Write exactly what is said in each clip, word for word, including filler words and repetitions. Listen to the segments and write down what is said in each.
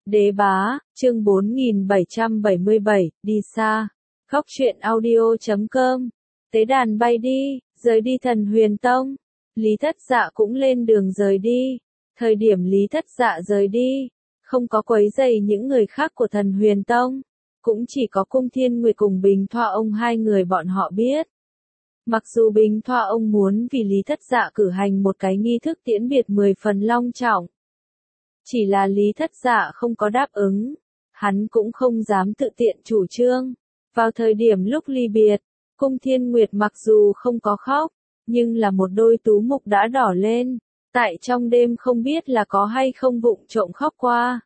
Đế bá, chương bốn nghìn bảy trăm bảy mươi bảy, đi xa. Góc truyện audio chấm com. Tế đàn bay đi, rời đi Thần Huyền Tông. Lý Thất Dạ cũng lên đường rời đi. Thời điểm Lý Thất Dạ rời đi, không có quấy rầy những người khác của Thần Huyền Tông. Cũng chỉ có Cung Thiên Nguyệt cùng Bình Thoa ông hai người bọn họ biết. Mặc dù Bình Thoa ông muốn vì Lý Thất Dạ cử hành một cái nghi thức tiễn biệt mười phần long trọng. Chỉ là Lý Thất Dạ không có đáp ứng, hắn cũng không dám tự tiện chủ trương. Vào thời điểm lúc ly biệt, Cung Thiên Nguyệt mặc dù không có khóc, nhưng là một đôi tú mục đã đỏ lên, tại trong đêm không biết là có hay không vụng trộm khóc qua.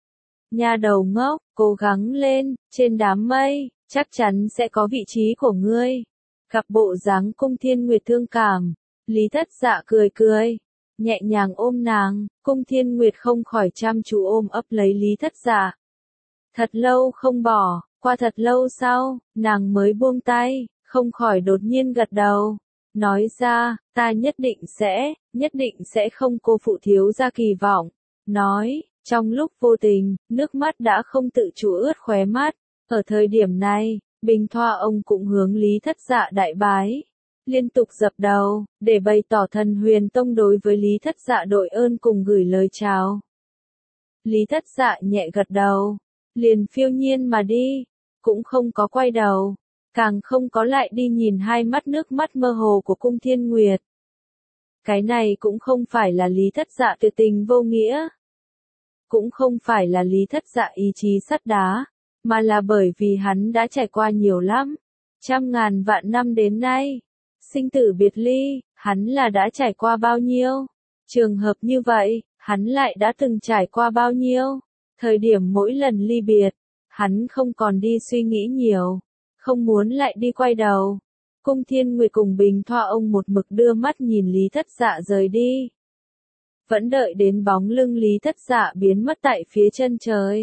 Nha đầu ngốc, cố gắng lên, trên đám mây, chắc chắn sẽ có vị trí của ngươi. Gặp bộ dáng Cung Thiên Nguyệt thương cảm, Lý Thất Dạ cười cười, nhẹ nhàng ôm nàng. Cung Thiên Nguyệt không khỏi chăm chú ôm ấp lấy Lý Thất Dạ. Thật lâu không bỏ, qua thật lâu sau, nàng mới buông tay, không khỏi đột nhiên gật đầu, nói ra, ta nhất định sẽ, nhất định sẽ không cô phụ thiếu gia kỳ vọng. Nói, trong lúc vô tình, nước mắt đã không tự chủ ướt khóe mắt. Ở thời điểm này, Bình Thoa ông cũng hướng Lý Thất Dạ đại bái, liên tục dập đầu, để bày tỏ Thần Huyền Tông đối với Lý Thất Dạ đội ơn cùng gửi lời chào. Lý Thất Dạ nhẹ gật đầu, liền phiêu nhiên mà đi, cũng không có quay đầu, càng không có lại đi nhìn hai mắt nước mắt mơ hồ của Cung Thiên Nguyệt. Cái này cũng không phải là Lý Thất Dạ tuyệt tình vô nghĩa, cũng không phải là Lý Thất Dạ ý chí sắt đá, mà là bởi vì hắn đã trải qua nhiều lắm, trăm ngàn vạn năm đến nay. Sinh tử biệt ly, hắn là đã trải qua bao nhiêu? Trường hợp như vậy, hắn lại đã từng trải qua bao nhiêu? Thời điểm mỗi lần ly biệt, hắn không còn đi suy nghĩ nhiều, không muốn lại đi quay đầu. Cung Thiên Nguyệt cùng Bình Thoa ông một mực đưa mắt nhìn Lý Thất Dạ rời đi. Vẫn đợi đến bóng lưng Lý Thất Dạ biến mất tại phía chân trời.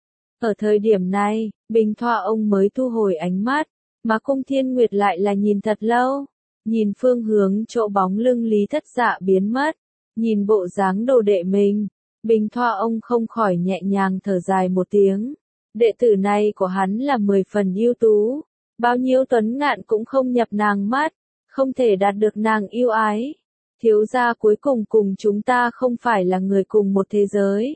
Ở thời điểm này, Bình Thoa ông mới thu hồi ánh mắt, mà Cung Thiên Nguyệt lại là nhìn thật lâu. Nhìn phương hướng chỗ bóng lưng Lý Thất Dạ biến mất, nhìn bộ dáng đồ đệ mình, Bình Thoa ông không khỏi nhẹ nhàng thở dài một tiếng. Đệ tử này của hắn là mười phần ưu tú, bao nhiêu tuấn ngạn cũng không nhập nàng mắt, không thể đạt được nàng yêu ái. Thiếu gia cuối cùng cùng chúng ta không phải là người cùng một thế giới.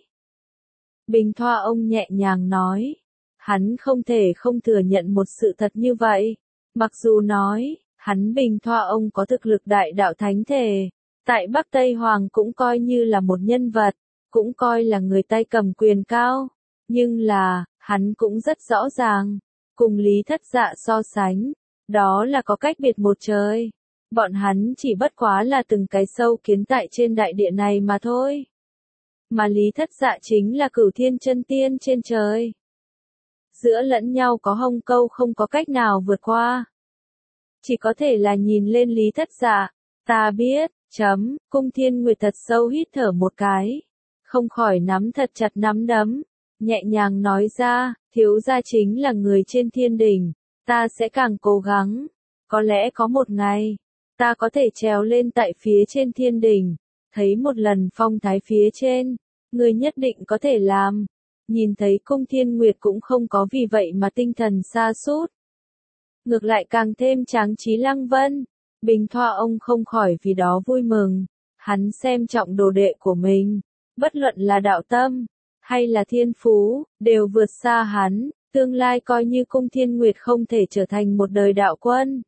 Bình Thoa ông nhẹ nhàng nói, hắn không thể không thừa nhận một sự thật như vậy, mặc dù nói, hắn Bình Thoa ông có thực lực đại đạo thánh thể, tại Bắc Tây Hoàng cũng coi như là một nhân vật, cũng coi là người tay cầm quyền cao, nhưng là, hắn cũng rất rõ ràng, cùng Lý Thất Dạ so sánh, đó là có cách biệt một trời. Bọn hắn chỉ bất quá là từng cái sâu kiến tại trên đại địa này mà thôi. Mà Lý Thất Dạ chính là Cửu Thiên Chân Tiên trên trời. Giữa lẫn nhau có hông câu không có cách nào vượt qua. Chỉ có thể là nhìn lên Lý Thất Dạ, ta biết, chấm, Cung Thiên Nguyệt thật sâu hít thở một cái, không khỏi nắm thật chặt nắm đấm, nhẹ nhàng nói ra, thiếu gia chính là người trên thiên đỉnh, ta sẽ càng cố gắng, có lẽ có một ngày, ta có thể trèo lên tại phía trên thiên đỉnh, thấy một lần phong thái phía trên, người nhất định có thể làm. Nhìn thấy Cung Thiên Nguyệt cũng không có vì vậy mà tinh thần sa sút, ngược lại càng thêm tráng trí lăng vân. Bình Thoa ông không khỏi vì đó vui mừng, hắn xem trọng đồ đệ của mình, bất luận là đạo tâm, hay là thiên phú, đều vượt xa hắn, tương lai coi như Cung Thiên Nguyệt không thể trở thành một đời đạo quân.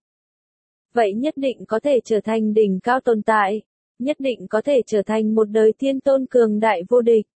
Vậy nhất định có thể trở thành đỉnh cao tồn tại, nhất định có thể trở thành một đời thiên tôn cường đại vô địch.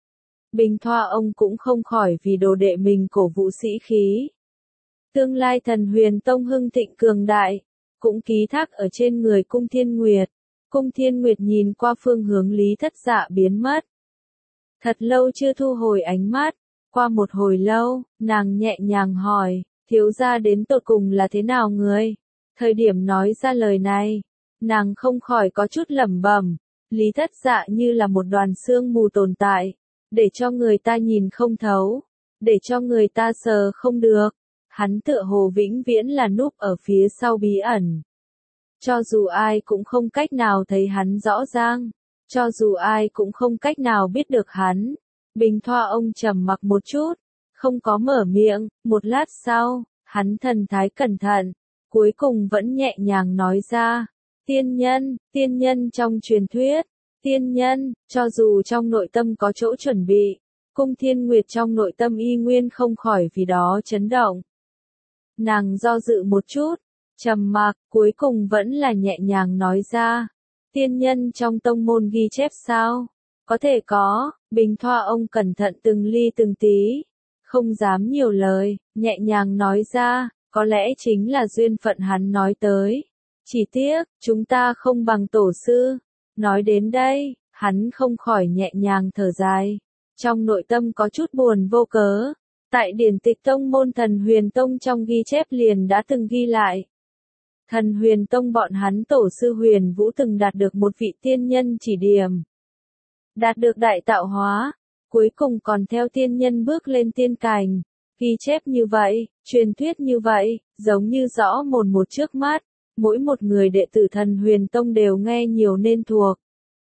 Bình Thoa ông cũng không khỏi vì đồ đệ mình cổ vũ sĩ khí. Tương lai Thần Huyền Tông hưng thịnh cường đại, cũng ký thác ở trên người Cung Thiên Nguyệt. Cung Thiên Nguyệt nhìn qua phương hướng Lý Thất Dạ biến mất. Thật lâu chưa thu hồi ánh mắt, qua một hồi lâu, nàng nhẹ nhàng hỏi, thiếu gia đến tột cùng là thế nào người? Thời điểm nói ra lời này, nàng không khỏi có chút lẩm bẩm, Lý Thất Dạ như là một đoàn sương mù tồn tại, để cho người ta nhìn không thấu, để cho người ta sờ không được. Hắn tựa hồ vĩnh viễn là núp ở phía sau bí ẩn. Cho dù ai cũng không cách nào thấy hắn rõ ràng, cho dù ai cũng không cách nào biết được hắn, Bình Thoa ông trầm mặc một chút, không có mở miệng, một lát sau, hắn thần thái cẩn thận, cuối cùng vẫn nhẹ nhàng nói ra, tiên nhân, tiên nhân trong truyền thuyết, tiên nhân, cho dù trong nội tâm có chỗ chuẩn bị, Cung Thiên Nguyệt trong nội tâm y nguyên không khỏi vì đó chấn động. Nàng do dự một chút, trầm mặc, cuối cùng vẫn là nhẹ nhàng nói ra, tiên nhân trong tông môn ghi chép sao? Có thể có, Bình Thoa ông cẩn thận từng ly từng tí, không dám nhiều lời, nhẹ nhàng nói ra, có lẽ chính là duyên phận hắn nói tới. Chỉ tiếc, chúng ta không bằng tổ sư. Nói đến đây, hắn không khỏi nhẹ nhàng thở dài. Trong nội tâm có chút buồn vô cớ. Tại điển tịch tông môn Thần Huyền Tông trong ghi chép liền đã từng ghi lại. Thần Huyền Tông bọn hắn tổ sư Huyền Vũ từng đạt được một vị tiên nhân chỉ điểm. Đạt được đại tạo hóa, cuối cùng còn theo tiên nhân bước lên tiên cảnh. Ghi chép như vậy, truyền thuyết như vậy, giống như rõ mồn một trước mắt, mỗi một người đệ tử Thần Huyền Tông đều nghe nhiều nên thuộc.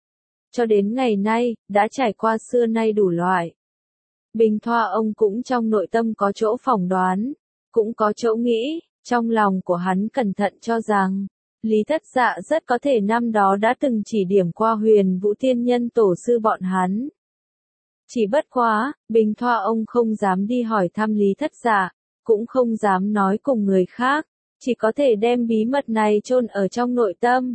Cho đến ngày nay, đã trải qua xưa nay đủ loại. Bình Thoa ông cũng trong nội tâm có chỗ phỏng đoán, cũng có chỗ nghĩ, trong lòng của hắn cẩn thận cho rằng, Lý Thất Dạ rất có thể năm đó đã từng chỉ điểm qua Huyền Vũ tiên nhân tổ sư bọn hắn. Chỉ bất quá, Bình Thoa ông không dám đi hỏi thăm Lý Thất Dạ, cũng không dám nói cùng người khác, chỉ có thể đem bí mật này chôn ở trong nội tâm.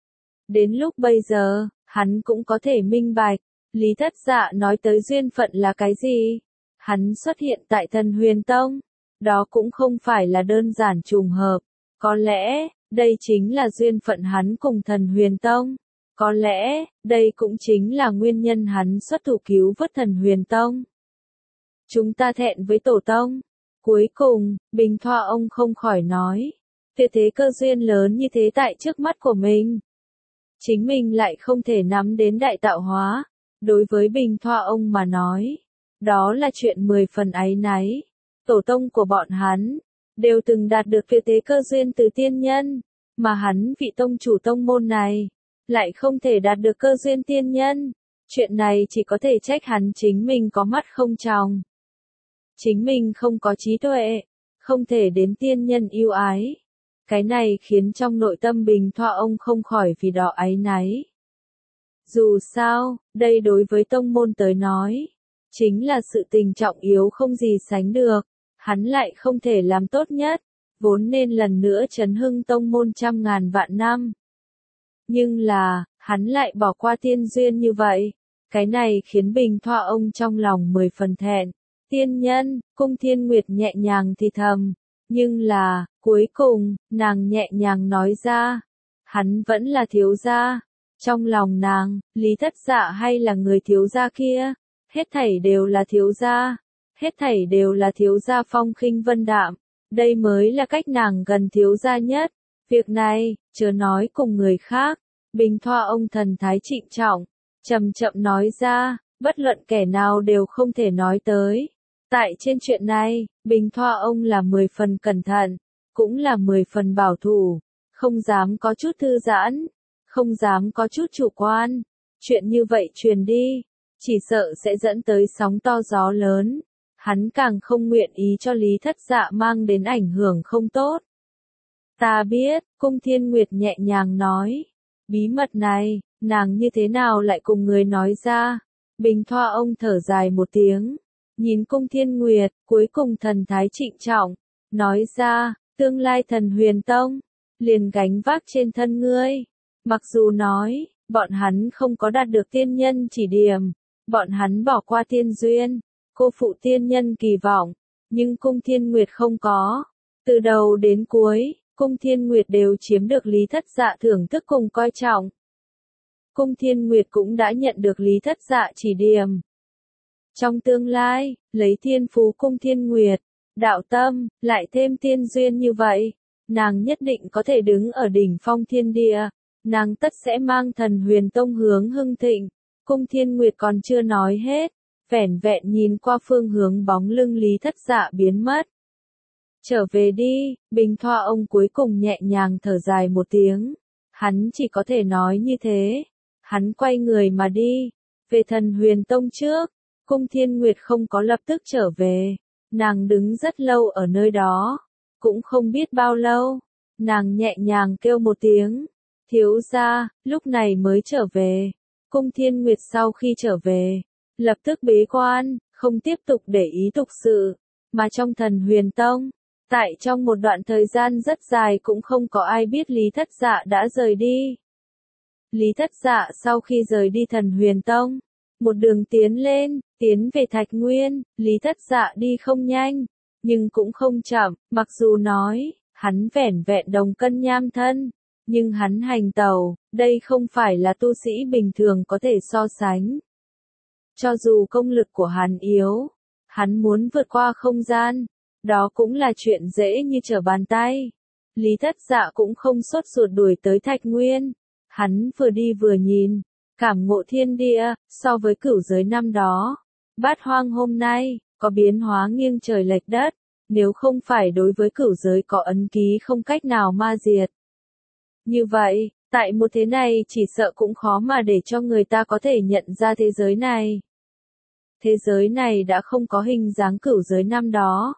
Đến lúc bây giờ, hắn cũng có thể minh bạch, Lý Thất Dạ nói tới duyên phận là cái gì? Hắn xuất hiện tại Thần Huyền Tông, đó cũng không phải là đơn giản trùng hợp, có lẽ, đây chính là duyên phận hắn cùng Thần Huyền Tông. Có lẽ, đây cũng chính là nguyên nhân hắn xuất thủ cứu vớt Thần Huyền Tông. Chúng ta thẹn với tổ tông. Cuối cùng, Bình Thoa ông không khỏi nói, tuyệt thế cơ duyên lớn như thế tại trước mắt của mình. Chính mình lại không thể nắm đến đại tạo hóa. Đối với Bình Thoa ông mà nói, đó là chuyện mười phần áy náy. Tổ tông của bọn hắn, đều từng đạt được tuyệt thế cơ duyên từ tiên nhân, mà hắn vị tông chủ tông môn này, lại không thể đạt được cơ duyên tiên nhân. Chuyện này chỉ có thể trách hắn chính mình có mắt không tròng. Chính mình không có trí tuệ, không thể đến tiên nhân yêu ái. Cái này khiến trong nội tâm Bình Thoa ông không khỏi vì đó áy náy. Dù sao, đây đối với tông môn tới nói, chính là sự tình trọng yếu không gì sánh được. Hắn lại không thể làm tốt nhất, vốn nên lần nữa chấn hưng tông môn trăm ngàn vạn năm. Nhưng là, hắn lại bỏ qua tiên duyên như vậy. Cái này khiến Bình Thoa ông trong lòng mười phần thẹn. Tiên nhân, Cung Thiên Nguyệt nhẹ nhàng thì thầm. Nhưng là, cuối cùng, nàng nhẹ nhàng nói ra. Hắn vẫn là thiếu gia. Trong lòng nàng, Lý Thất Dạ hay là người thiếu gia kia? Hết thảy đều là thiếu gia. Hết thảy đều là thiếu gia phong khinh vân đạm. Đây mới là cách nàng gần thiếu gia nhất. Việc này, chớ nói cùng người khác. Bình Thoa ông thần thái trịnh trọng, chậm chậm nói ra, bất luận kẻ nào đều không thể nói tới. Tại trên chuyện này, Bình Thoa ông là mười phần cẩn thận, cũng là mười phần bảo thủ, không dám có chút thư giãn, không dám có chút chủ quan. Chuyện như vậy truyền đi, chỉ sợ sẽ dẫn tới sóng to gió lớn. Hắn càng không nguyện ý cho Lý Thất Dạ mang đến ảnh hưởng không tốt. Ta biết, Cung Thiên Nguyệt nhẹ nhàng nói. Bí mật này, nàng như thế nào lại cùng người nói ra? Bình Thoa ông thở dài một tiếng, nhìn Cung Thiên Nguyệt, cuối cùng thần thái trịnh trọng, nói ra, tương lai Thần Huyền Tông, liền gánh vác trên thân ngươi. Mặc dù nói, bọn hắn không có đạt được tiên nhân chỉ điểm, bọn hắn bỏ qua tiên duyên, cô phụ tiên nhân kỳ vọng, nhưng Cung Thiên Nguyệt không có. Từ đầu đến cuối, Cung Thiên Nguyệt đều chiếm được Lý Thất Dạ thưởng thức cùng coi trọng. Cung Thiên Nguyệt cũng đã nhận được Lý Thất Dạ chỉ điểm. Trong tương lai, lấy thiên phú Cung Thiên Nguyệt, đạo tâm, lại thêm tiên duyên như vậy, nàng nhất định có thể đứng ở đỉnh phong thiên địa, nàng tất sẽ mang Thần Huyền Tông hướng hưng thịnh. Cung Thiên Nguyệt còn chưa nói hết, vẻn vẹn nhìn qua phương hướng bóng lưng Lý Thất Dạ biến mất. Trở về đi, Bình Thoa ông cuối cùng nhẹ nhàng thở dài một tiếng. Hắn chỉ có thể nói như thế. Hắn quay người mà đi. Về Thần Huyền Tông trước, Cung Thiên Nguyệt không có lập tức trở về, nàng đứng rất lâu ở nơi đó, cũng không biết bao lâu, nàng nhẹ nhàng kêu một tiếng, thiếu gia, lúc này mới trở về. Cung Thiên Nguyệt sau khi trở về, lập tức bế quan, không tiếp tục để ý tục sự, mà trong Thần Huyền Tông, tại trong một đoạn thời gian rất dài cũng không có ai biết Lý Thất Dạ đã rời đi. Lý Thất Dạ sau khi rời đi Thần Huyền Tông, một đường tiến lên, tiến về Thạch Nguyên, Lý Thất Dạ đi không nhanh, nhưng cũng không chậm, mặc dù nói, hắn vẻn vẹn đồng cân nham thân, nhưng hắn hành tàu, đây không phải là tu sĩ bình thường có thể so sánh. Cho dù công lực của hắn yếu, hắn muốn vượt qua không gian, đó cũng là chuyện dễ như trở bàn tay. Lý Thất Dạ cũng không sốt ruột đuổi tới Thạch Nguyên, hắn vừa đi vừa nhìn, cảm ngộ thiên địa, so với cửu giới năm đó. Bát Hoang hôm nay, có biến hóa nghiêng trời lệch đất, nếu không phải đối với cửu giới có ấn ký không cách nào ma diệt. Như vậy, tại một thế này chỉ sợ cũng khó mà để cho người ta có thể nhận ra thế giới này. Thế giới này đã không có hình dáng cửu giới năm đó.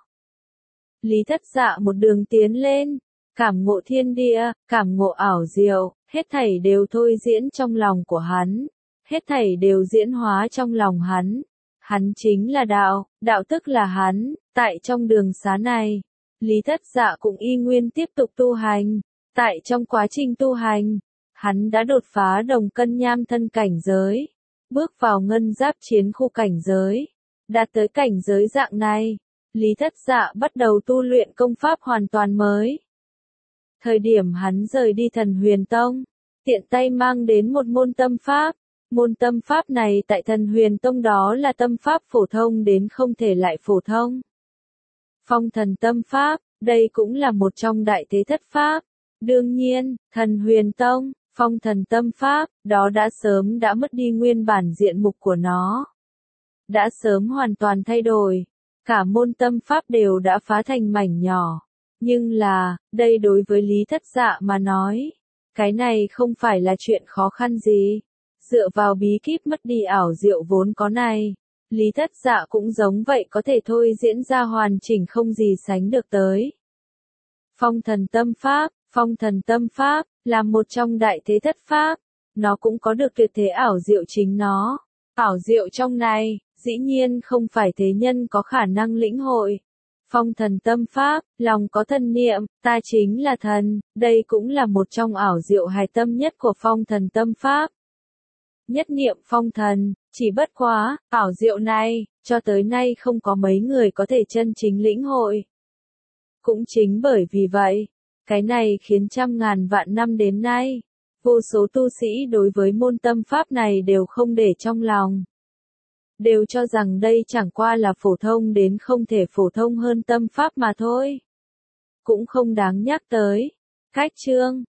Lý Thất Dạ một đường tiến lên, cảm ngộ thiên địa, cảm ngộ ảo diệu, hết thảy đều thôi diễn trong lòng của hắn, hết thảy đều diễn hóa trong lòng hắn. Hắn chính là đạo, đạo tức là hắn, tại trong đường xá này, Lý Thất Dạ cũng y nguyên tiếp tục tu hành, tại trong quá trình tu hành, hắn đã đột phá đồng cân nham thân cảnh giới, bước vào ngân giáp chiến khu cảnh giới, đạt tới cảnh giới dạng này, Lý Thất Dạ bắt đầu tu luyện công pháp hoàn toàn mới. Thời điểm hắn rời đi Thần Huyền Tông, tiện tay mang đến một môn tâm pháp. Môn tâm pháp này tại Thần Huyền Tông đó là tâm pháp phổ thông đến không thể lại phổ thông. Phong thần tâm pháp, đây cũng là một trong đại thế thất pháp. Đương nhiên, Thần Huyền Tông, phong thần tâm pháp, đó đã sớm đã mất đi nguyên bản diện mục của nó. Đã sớm hoàn toàn thay đổi. Cả môn tâm pháp đều đã phá thành mảnh nhỏ. Nhưng là, đây đối với Lý Thất Dạ mà nói, cái này không phải là chuyện khó khăn gì. Dựa vào bí kíp mất đi ảo diệu vốn có này, Lý Thất Dạ cũng giống vậy có thể thôi diễn ra hoàn chỉnh không gì sánh được tới. Phong thần tâm pháp, phong thần tâm pháp, là một trong đại thế thất pháp, nó cũng có được tuyệt thế ảo diệu chính nó. Ảo diệu trong này, dĩ nhiên không phải thế nhân có khả năng lĩnh hội. Phong thần tâm pháp, lòng có thần niệm, ta chính là thần, đây cũng là một trong ảo diệu hài tâm nhất của phong thần tâm pháp. Nhất niệm phong thần, chỉ bất quá, ảo diệu này, cho tới nay không có mấy người có thể chân chính lĩnh hội. Cũng chính bởi vì vậy, cái này khiến trăm ngàn vạn năm đến nay, vô số tu sĩ đối với môn tâm pháp này đều không để trong lòng. Đều cho rằng đây chẳng qua là phổ thông đến không thể phổ thông hơn tâm pháp mà thôi. Cũng không đáng nhắc tới. Cách chương